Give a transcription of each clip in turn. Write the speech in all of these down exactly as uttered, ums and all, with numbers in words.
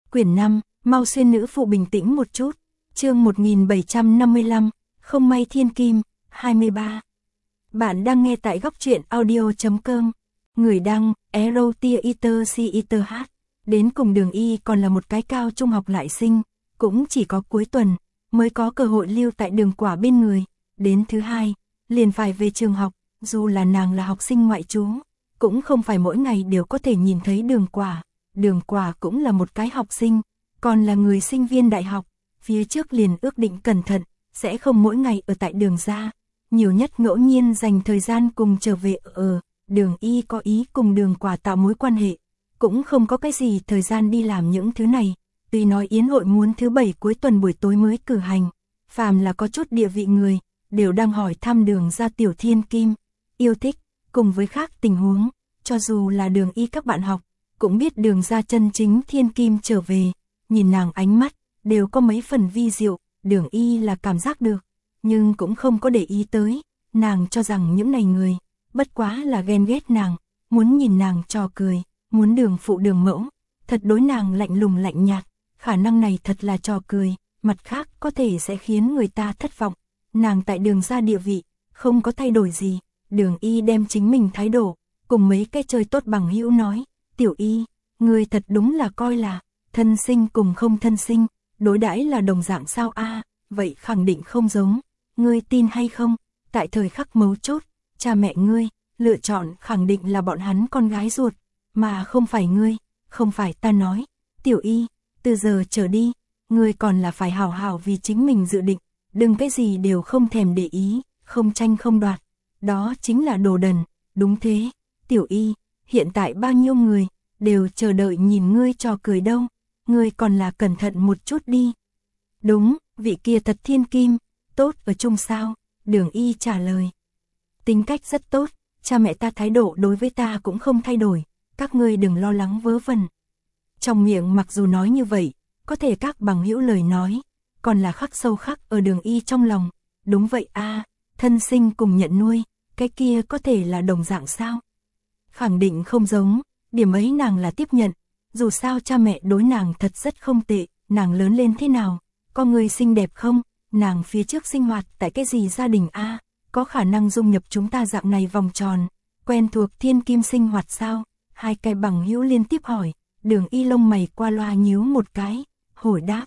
Quyển năm, mau xuyên nữ phụ bình tĩnh một chút. Chương một nghìn bảy trăm năm mươi lăm, không may thiên kim, hai mươi ba. Bạn đang nghe tại góc truyện audio chấm com. Người đăng, Erotia Iter Si Iter H. Đến cùng Đường Y còn là một cái cao trung học lại sinh, cũng chỉ có cuối tuần mới có cơ hội lưu tại Đường Quả bên người. Đến thứ hai, liền phải về trường học, dù là nàng là học sinh ngoại trú, cũng không phải mỗi ngày đều có thể nhìn thấy Đường Quả. Đường Quả cũng là một cái học sinh, còn là người sinh viên đại học, phía trước liền ước định cẩn thận, sẽ không mỗi ngày ở tại Đường gia, nhiều nhất ngẫu nhiên dành thời gian cùng trở về ở. Đường Y có ý cùng Đường Quả tạo mối quan hệ, cũng không có cái gì thời gian đi làm những thứ này. Tuy nói yến hội muốn thứ bảy cuối tuần buổi tối mới cử hành, phàm là có chút địa vị người, đều đang hỏi thăm Đường gia tiểu thiên kim, yêu thích, cùng với khác tình huống, cho dù là Đường Y các bạn học, cũng biết Đường gia chân chính thiên kim trở về, nhìn nàng ánh mắt, đều có mấy phần vi diệu, Đường Y là cảm giác được, nhưng cũng không có để ý tới, nàng cho rằng những này người, bất quá là ghen ghét nàng, muốn nhìn nàng trò cười, muốn Đường phụ Đường mẫu, thật đối nàng lạnh lùng lạnh nhạt, khả năng này thật là trò cười, mặt khác có thể sẽ khiến người ta thất vọng, nàng tại Đường gia địa vị, không có thay đổi gì, Đường Y đem chính mình thái độ, cùng mấy cái chơi tốt bằng hữu nói, tiểu Y, người thật đúng là coi là, thân sinh cùng không thân sinh, đối đãi là đồng dạng sao a? Vậy khẳng định không giống, ngươi tin hay không, tại thời khắc mấu chốt, cha mẹ ngươi, lựa chọn khẳng định là bọn hắn con gái ruột, mà không phải ngươi, không phải ta nói, tiểu Y, từ giờ trở đi, ngươi còn là phải hảo hảo vì chính mình dự định, đừng cái gì đều không thèm để ý, không tranh không đoạt, đó chính là đồ đần, đúng thế, tiểu Y, hiện tại bao nhiêu người, đều chờ đợi nhìn ngươi trò cười đâu, ngươi còn là cẩn thận một chút đi. Đúng, vị kia thật thiên kim, tốt ở chung sao, Đường Y trả lời. Tính cách rất tốt, cha mẹ ta thái độ đối với ta cũng không thay đổi, các ngươi đừng lo lắng vớ vẩn. Trong miệng mặc dù nói như vậy, có thể các bằng hữu lời nói, còn là khắc sâu khắc ở Đường Y trong lòng. Đúng vậy a, thân sinh cùng nhận nuôi, cái kia có thể là đồng dạng sao? Khẳng định không giống, điểm ấy nàng là tiếp nhận, dù sao cha mẹ đối nàng thật rất không tệ, nàng lớn lên thế nào, có người xinh đẹp không, nàng phía trước sinh hoạt tại cái gì gia đình a, có khả năng dung nhập chúng ta dạng này vòng tròn, quen thuộc thiên kim sinh hoạt sao? Hai cái bằng hữu liên tiếp hỏi, Đường Y lông mày qua loa nhíu một cái, hồi đáp.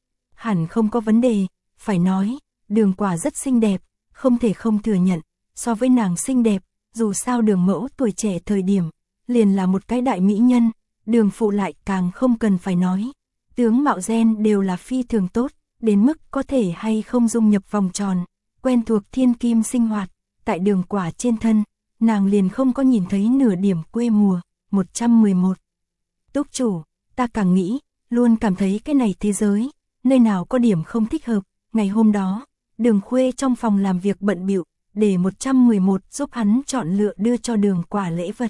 Hẳn không có vấn đề, phải nói, Đường Quả rất xinh đẹp, không thể không thừa nhận, so với nàng xinh đẹp, dù sao Đường mẫu tuổi trẻ thời điểm, liền là một cái đại mỹ nhân, Đường phụ lại càng không cần phải nói. Tướng mạo gen đều là phi thường tốt, đến mức có thể hay không dung nhập vòng tròn, quen thuộc thiên kim sinh hoạt, tại Đường Quả trên thân, nàng liền không có nhìn thấy nửa điểm quê mùa. một trăm mười một. Túc chủ, ta càng nghĩ, luôn cảm thấy cái này thế giới, nơi nào có điểm không thích hợp. Ngày hôm đó, Đường Khuê trong phòng làm việc bận bịu, để một trăm mười một giúp hắn chọn lựa đưa cho Đường Quả lễ vật.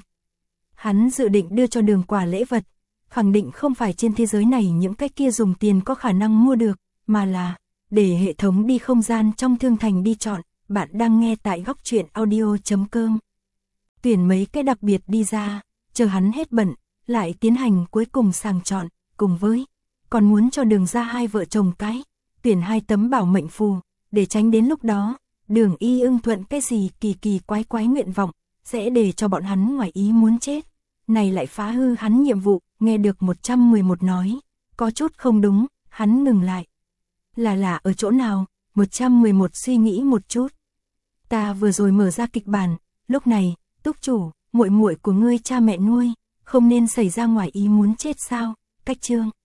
Hắn dự định đưa cho Đường Quả lễ vật, khẳng định không phải trên thế giới này những cái kia dùng tiền có khả năng mua được, mà là để hệ thống đi không gian trong thương thành đi chọn. Bạn đang nghe tại góc truyện audio chấm com. Tuyển mấy cái đặc biệt đi ra, chờ hắn hết bận, lại tiến hành cuối cùng sàng chọn, cùng với còn muốn cho Đường gia hai vợ chồng cái, tuyển hai tấm bảo mệnh phù, để tránh đến lúc đó, Đường Y ưng thuận cái gì kỳ kỳ quái quái nguyện vọng, sẽ để cho bọn hắn ngoài ý muốn chết. Này lại phá hư hắn nhiệm vụ, nghe được một trăm mười một nói, có chút không đúng, hắn ngừng lại. Là là ở chỗ nào? một trăm mười một suy nghĩ một chút. Ta vừa rồi mở ra kịch bản, lúc này, Túc chủ, muội muội của ngươi cha mẹ nuôi, không nên xảy ra ngoài ý muốn chết sao? Cách chương